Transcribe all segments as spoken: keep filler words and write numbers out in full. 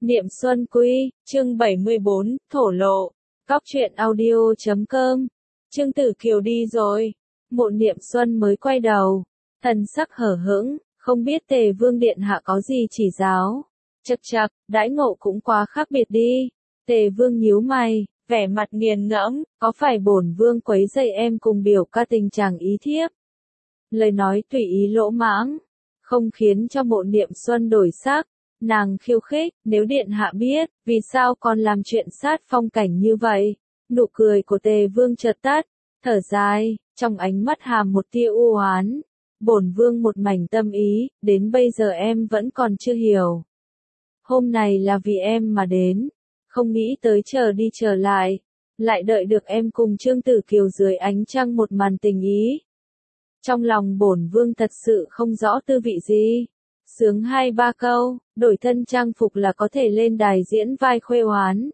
Niệm Xuân Quy, chương bảy mươi bốn, thổ lộ. Cóc truyện audio chấm com. Trương Tử Kiều đi rồi. Mộ Niệm Xuân mới quay đầu. Thần sắc hở hững, không biết Tề Vương Điện Hạ có gì chỉ giáo. Chậc chậc, đãi ngộ cũng quá khác biệt đi. Tề Vương nhíu mày, vẻ mặt nghiền ngẫm, có phải bổn Vương quấy rầy em cùng biểu ca tình chàng ý thiếp? Lời nói tùy ý lỗ mãng, không khiến cho Mộ Niệm Xuân đổi sắc. Nàng khiêu khích, nếu Điện Hạ biết, vì sao còn làm chuyện sát phong cảnh như vậy? Nụ cười của Tề Vương chợt tắt, thở dài, trong ánh mắt hàm một tia u oán. Bổn Vương một mảnh tâm ý, đến bây giờ em vẫn còn chưa hiểu. Hôm này là vì em mà đến, không nghĩ tới chờ đi trở lại, lại đợi được em cùng Trương Tử Kiều dưới ánh trăng một màn tình ý. Trong lòng bổn Vương thật sự không rõ tư vị gì. Sướng hai ba câu, đổi thân trang phục là có thể lên đài diễn vai khuê oán.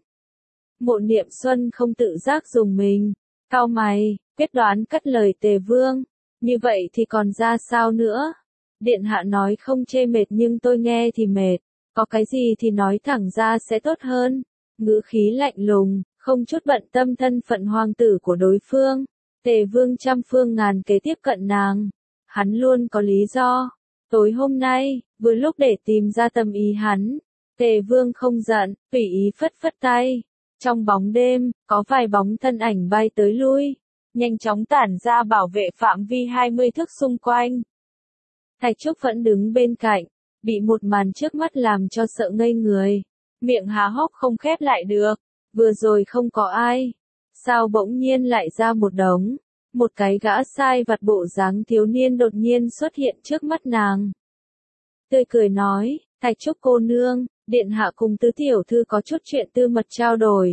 Mộ Niệm Xuân không tự giác dùng mình, cau mày, quyết đoán cắt lời Tề Vương. Như vậy thì còn ra sao nữa? Điện Hạ nói không chê mệt nhưng tôi nghe thì mệt, có cái gì thì nói thẳng ra sẽ tốt hơn. Ngữ khí lạnh lùng, không chút bận tâm thân phận hoàng tử của đối phương. Tề Vương trăm phương ngàn kế tiếp cận nàng, hắn luôn có lý do. Tối hôm nay, vừa lúc để tìm ra tâm ý hắn, Tề Vương không giận, tùy ý phất phất tay. Trong bóng đêm, có vài bóng thân ảnh bay tới lui, nhanh chóng tản ra bảo vệ phạm vi hai mươi thước xung quanh. Thạch Trúc vẫn đứng bên cạnh, bị một màn trước mắt làm cho sợ ngây người, miệng há hốc không khép lại được. Vừa rồi không có ai, sao bỗng nhiên lại ra một đống? Một cái gã sai vặt bộ dáng thiếu niên đột nhiên xuất hiện trước mắt nàng. Tươi cười nói, Thạch Trúc cô nương, Điện Hạ cùng tứ tiểu thư có chút chuyện tư mật trao đổi.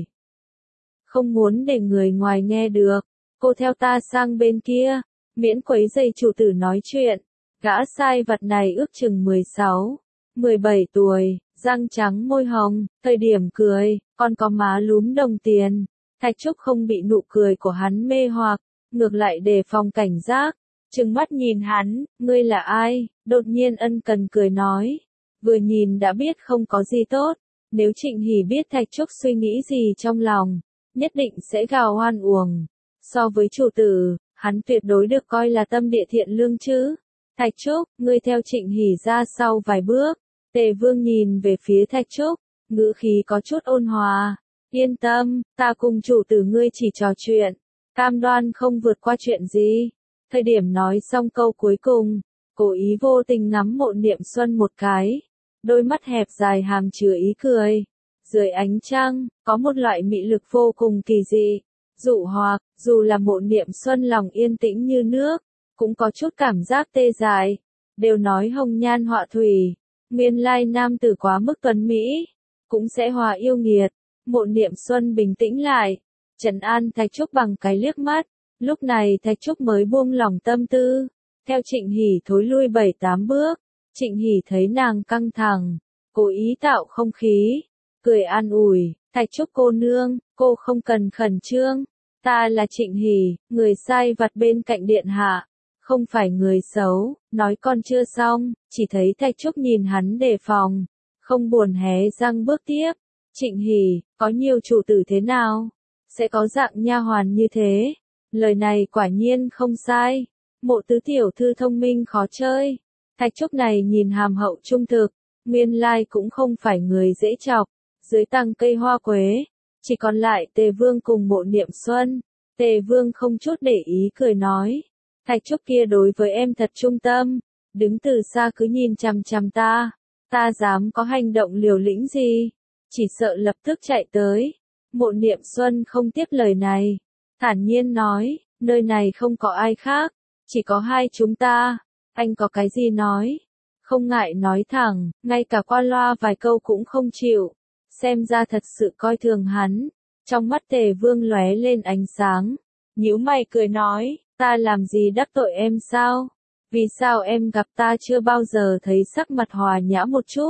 Không muốn để người ngoài nghe được, cô theo ta sang bên kia, miễn quấy rầy chủ tử nói chuyện. Gã sai vặt này ước chừng mười sáu, mười bảy tuổi, răng trắng môi hồng, thời điểm cười, còn có má lúm đồng tiền. Thạch Trúc không bị nụ cười của hắn mê hoặc, ngược lại đề phòng cảnh giác, trừng mắt nhìn hắn, ngươi là ai? Đột nhiên ân cần cười nói, vừa nhìn đã biết không có gì tốt. Nếu Trịnh Hỉ biết Thạch Trúc suy nghĩ gì trong lòng, nhất định sẽ gào oan uổng. So với chủ tử, hắn tuyệt đối được coi là tâm địa thiện lương chứ. Thạch Trúc, ngươi theo Trịnh Hỉ ra sau vài bước. Tề Vương nhìn về phía Thạch Trúc, ngữ khí có chút ôn hòa. Yên tâm, ta cùng chủ tử ngươi chỉ trò chuyện, cam đoan không vượt qua chuyện gì. Thời điểm nói xong câu cuối cùng, cố ý vô tình ngắm Mộ Niệm Xuân một cái, đôi mắt hẹp dài hàm chứa ý cười. Dưới ánh trăng, có một loại mị lực vô cùng kỳ dị, dụ hoặc, dù là Mộ Niệm Xuân lòng yên tĩnh như nước, cũng có chút cảm giác tê dại. Đều nói hồng nhan họa thủy, nguyên lai nam tử quá mức tuấn mỹ, cũng sẽ hòa yêu nghiệt. Mộ Niệm Xuân bình tĩnh lại, trấn an Thạch Trúc bằng cái liếc mắt. Lúc này Thạch Trúc mới buông lòng tâm tư, theo Trịnh Hỉ thối lui bảy tám bước. Trịnh Hỉ thấy nàng căng thẳng, cố ý tạo không khí, cười an ủi, Thạch Trúc cô nương, cô không cần khẩn trương, ta là Trịnh Hỉ, người sai vặt bên cạnh Điện Hạ, không phải người xấu. Nói con chưa xong, chỉ thấy Thạch Trúc nhìn hắn đề phòng, không buồn hé răng bước tiếp. Trịnh Hỉ, có nhiều chủ tử thế nào, sẽ có dạng nha hoàn như thế. Lời này quả nhiên không sai. Mộ tứ tiểu thư thông minh khó chơi. Thạch Trúc này nhìn hàm hậu trung thực, nguyên lai cũng không phải người dễ chọc. Dưới tàng cây hoa quế, chỉ còn lại Tề Vương cùng Mộ Niệm Xuân. Tề Vương không chút để ý cười nói, Thạch Trúc kia đối với em thật trung tâm, đứng từ xa cứ nhìn chằm chằm ta, ta dám có hành động liều lĩnh gì, chỉ sợ lập tức chạy tới. Mộ Niệm Xuân không tiếp lời này, thản nhiên nói, nơi này không có ai khác, chỉ có hai chúng ta, anh có cái gì nói, không ngại nói thẳng, ngay cả qua loa vài câu cũng không chịu, xem ra thật sự coi thường hắn. Trong mắt Tề Vương lóe lên ánh sáng, nhíu mày cười nói, ta làm gì đắc tội em sao? Vì sao em gặp ta chưa bao giờ thấy sắc mặt hòa nhã một chút?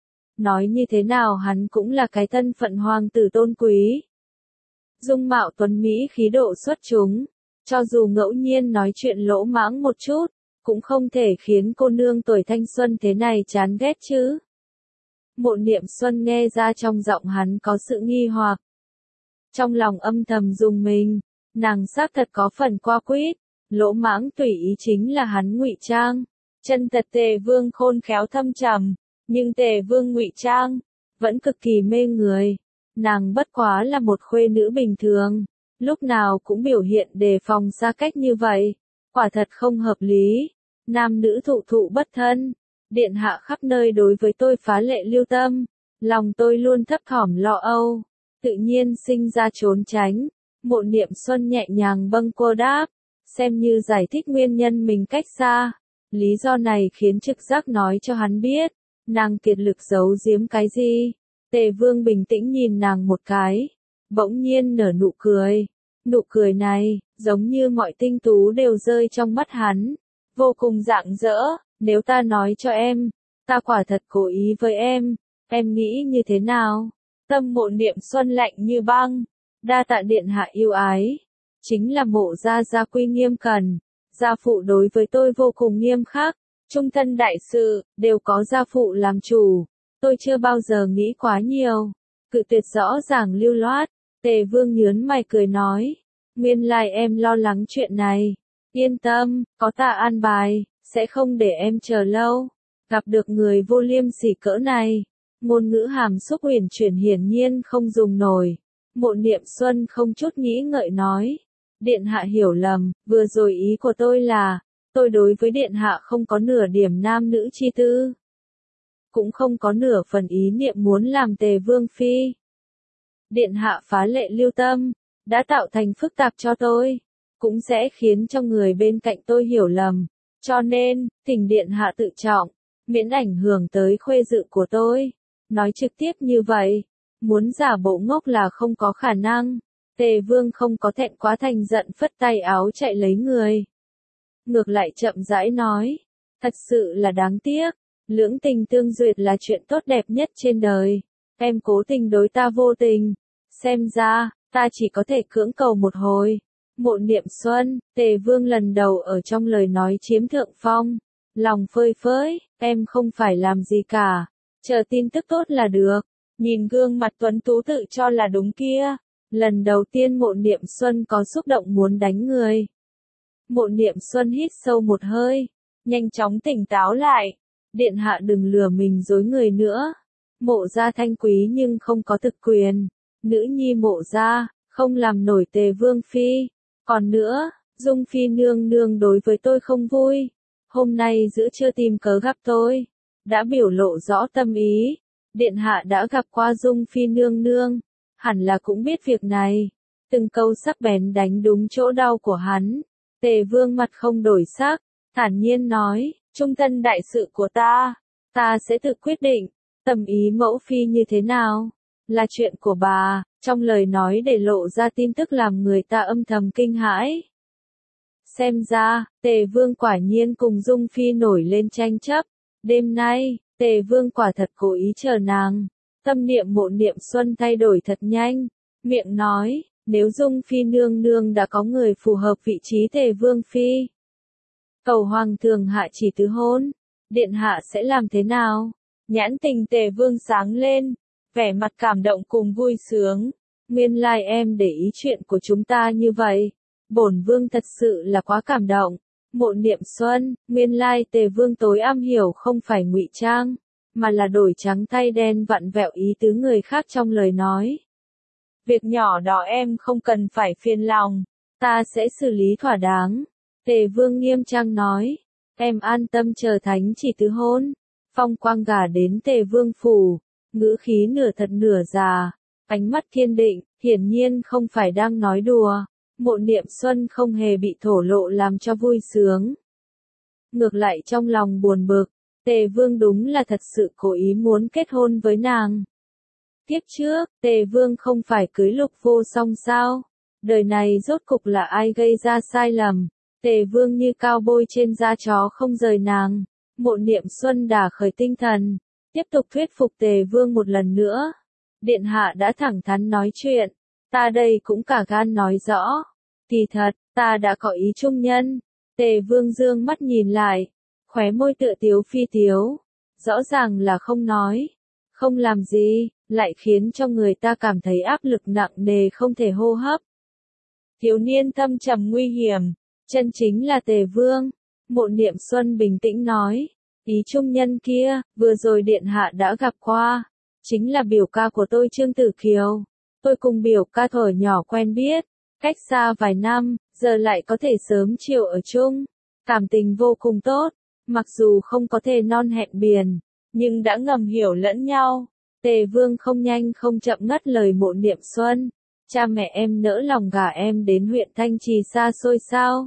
Nói như thế nào hắn cũng là cái thân phận hoàng tử tôn quý. Dung mạo tuấn mỹ khí độ xuất chúng, cho dù ngẫu nhiên nói chuyện lỗ mãng một chút, cũng không thể khiến cô nương tuổi thanh xuân thế này chán ghét chứ. Mộ Niệm Xuân nghe ra trong giọng hắn có sự nghi hoặc. Trong lòng âm thầm rùng mình, nàng xác thật có phần qua quýt, lỗ mãng tùy ý chính là hắn ngụy trang. Chân thật Tề Vương khôn khéo thâm trầm, nhưng Tề Vương ngụy trang vẫn cực kỳ mê người. Nàng bất quá là một khuê nữ bình thường, lúc nào cũng biểu hiện đề phòng xa cách như vậy, quả thật không hợp lý. Nam nữ thụ thụ bất thân, điện hạ khắp nơi đối với tôi phá lệ lưu tâm, lòng tôi luôn thấp thỏm lo âu, tự nhiên sinh ra trốn tránh. Mộ Niệm Xuân nhẹ nhàng bâng quơ đáp, xem như giải thích nguyên nhân mình cách xa. Lý do này khiến trực giác nói cho hắn biết, nàng kiệt lực giấu giếm cái gì. Tề Vương bình tĩnh nhìn nàng một cái, bỗng nhiên nở nụ cười. Nụ cười này, giống như mọi tinh tú đều rơi trong mắt hắn, vô cùng rạng rỡ. Nếu ta nói cho em, ta quả thật cố ý với em, em nghĩ như thế nào? Tâm Mộ Niệm Xuân lạnh như băng, đa tạ điện hạ yêu ái. Chính là Mộ gia gia quy nghiêm cẩn, gia phụ đối với tôi vô cùng nghiêm khắc, trung thân đại sự, đều có gia phụ làm chủ. Tôi chưa bao giờ nghĩ quá nhiều, cự tuyệt rõ ràng lưu loát. Tề Vương nhớn mày cười nói, nguyên lai em lo lắng chuyện này. Yên tâm, có ta an bài, sẽ không để em chờ lâu. Gặp được người vô liêm sỉ cỡ này, ngôn ngữ hàm xúc uyển chuyển hiển nhiên không dùng nổi. Mộ Niệm Xuân không chút nghĩ ngợi nói, điện hạ hiểu lầm, vừa rồi ý của tôi là, tôi đối với điện hạ không có nửa điểm nam nữ chi tư, cũng không có nửa phần ý niệm muốn làm Tề Vương phi. Điện hạ phá lệ lưu tâm, đã tạo thành phức tạp cho tôi, cũng sẽ khiến cho người bên cạnh tôi hiểu lầm, cho nên, thỉnh điện hạ tự trọng, miễn ảnh hưởng tới khuê dự của tôi. Nói trực tiếp như vậy, muốn giả bộ ngốc là không có khả năng. Tề Vương không có thẹn quá thành giận phất tay áo chạy lấy người. Ngược lại chậm rãi nói, thật sự là đáng tiếc, lưỡng tình tương duyệt là chuyện tốt đẹp nhất trên đời. Em cố tình đối ta vô tình, xem ra, ta chỉ có thể cưỡng cầu một hồi. Mộ Niệm Xuân, Tề Vương lần đầu ở trong lời nói chiếm thượng phong, lòng phơi phới, em không phải làm gì cả, chờ tin tức tốt là được. Nhìn gương mặt tuấn tú tự cho là đúng kia, lần đầu tiên Mộ Niệm Xuân có xúc động muốn đánh người. Mộ Niệm Xuân hít sâu một hơi, nhanh chóng tỉnh táo lại, điện hạ đừng lừa mình dối người nữa. Mộ gia thanh quý nhưng không có thực quyền, nữ nhi Mộ gia không làm nổi Tề Vương phi. Còn nữa, Dung phi nương nương đối với tôi không vui, hôm nay giữa trưa tìm cớ gặp tôi, đã biểu lộ rõ tâm ý. Điện hạ đã gặp qua Dung phi nương nương, hẳn là cũng biết việc này. Từng câu sắc bén đánh đúng chỗ đau của hắn. Tề Vương mặt không đổi sắc, thản nhiên nói, trung thân đại sự của ta, ta sẽ tự quyết định, tâm ý mẫu phi như thế nào, là chuyện của bà. Trong lời nói để lộ ra tin tức làm người ta âm thầm kinh hãi. Xem ra, Tề Vương quả nhiên cùng Dung phi nổi lên tranh chấp. Đêm nay, Tề Vương quả thật cố ý chờ nàng. Tâm niệm Mộ Niệm Xuân thay đổi thật nhanh, miệng nói, nếu Dung phi nương nương đã có người phù hợp vị trí Tề Vương phi, cầu hoàng thượng hạ chỉ tứ hôn, điện hạ sẽ làm thế nào? Nhãn tình Tề Vương sáng lên, vẻ mặt cảm động cùng vui sướng. Nguyên lai em để ý chuyện của chúng ta như vậy, bổn vương thật sự là quá cảm động. Mộ Niệm Xuân, nguyên lai Tề Vương tối am hiểu không phải ngụy trang, mà là đổi trắng thay đen vặn vẹo ý tứ người khác trong lời nói. Việc nhỏ đó em không cần phải phiền lòng, ta sẽ xử lý thỏa đáng. Tề Vương nghiêm trang nói, em an tâm chờ thánh chỉ tứ hôn. Phong quang gả đến Tề Vương phủ, ngữ khí nửa thật nửa giả, ánh mắt kiên định, hiển nhiên không phải đang nói đùa. Mộ Niệm Xuân không hề bị thổ lộ làm cho vui sướng. Ngược lại trong lòng buồn bực, Tề Vương đúng là thật sự cố ý muốn kết hôn với nàng. Tiếp trước, Tề Vương không phải cưới Lục Vô Song sao? Đời này rốt cục là ai gây ra sai lầm? Tề Vương như cao bôi trên da chó không rời nàng. Mộ Niệm Xuân đả khởi tinh thần, tiếp tục thuyết phục Tề Vương một lần nữa. Điện hạ đã thẳng thắn nói chuyện, ta đây cũng cả gan nói rõ. Kỳ thật, ta đã có ý trung nhân. Tề Vương dương mắt nhìn lại, khóe môi tựa tiếu phi tiếu, rõ ràng là không nói. không làm gì, lại khiến cho người ta cảm thấy áp lực nặng nề không thể hô hấp. Thiếu niên thâm trầm nguy hiểm, chân chính là Tề Vương. Mộ Niệm Xuân bình tĩnh nói, ý trung nhân kia, vừa rồi điện hạ đã gặp qua, chính là biểu ca của tôi Trương Tử Kiều. Tôi cùng biểu ca thuở nhỏ quen biết, cách xa vài năm, giờ lại có thể sớm chiều ở chung, cảm tình vô cùng tốt, mặc dù không có thề non hẹn biển, nhưng đã ngầm hiểu lẫn nhau. Tề Vương không nhanh không chậm ngắt lời Mộ Niệm Xuân, cha mẹ em nỡ lòng gả em đến huyện Thanh Trì xa xôi sao?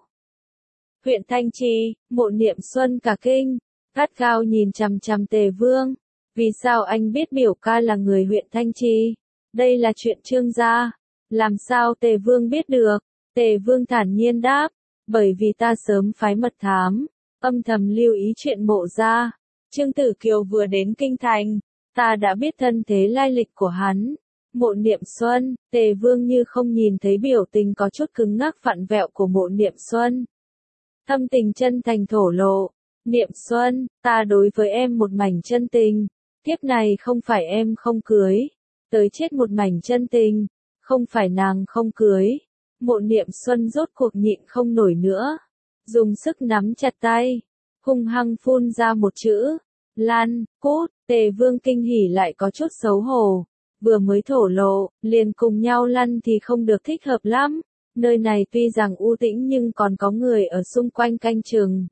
Huyện Thanh Trì, Mộ Niệm Xuân cả kinh, gắt gao nhìn chằm chằm Tề Vương, vì sao anh biết biểu ca là người huyện Thanh Trì? Đây là chuyện Trương gia, làm sao Tề Vương biết được? Tề Vương thản nhiên đáp, bởi vì ta sớm phái mật thám, âm thầm lưu ý chuyện Mộ gia. Trương Tử Kiều vừa đến kinh thành, ta đã biết thân thế lai lịch của hắn. Mộ Niệm Xuân, Tề Vương như không nhìn thấy biểu tình có chút cứng ngắc vặn vẹo của Mộ Niệm Xuân. Thâm tình chân thành thổ lộ, Niệm Xuân, ta đối với em một mảnh chân tình, kiếp này không phải em không cưới, tới chết một mảnh chân tình, không phải nàng không cưới. Mộ Niệm Xuân rốt cuộc nhịn không nổi nữa, dùng sức nắm chặt tay, hung hăng phun ra một chữ, Lan, cút. Tề Vương kinh hỉ lại có chút xấu hổ, vừa mới thổ lộ, liền cùng nhau lăn thì không được thích hợp lắm. Nơi này tuy rằng u tĩnh nhưng còn có người ở xung quanh canh chừng.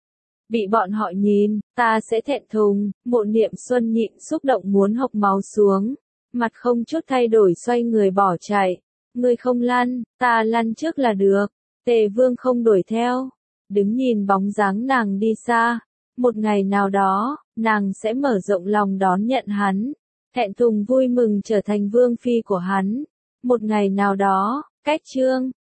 Bị bọn họ nhìn, ta sẽ thẹn thùng. Mộ Niệm Xuân nhịn xúc động muốn hộc máu xuống, mặt không chút thay đổi xoay người bỏ chạy. Ngươi không lăn, ta lăn trước là được. Tề Vương không đuổi theo, đứng nhìn bóng dáng nàng đi xa. Một ngày nào đó, nàng sẽ mở rộng lòng đón nhận hắn, thẹn thùng vui mừng trở thành vương phi của hắn. Một ngày nào đó, cách chương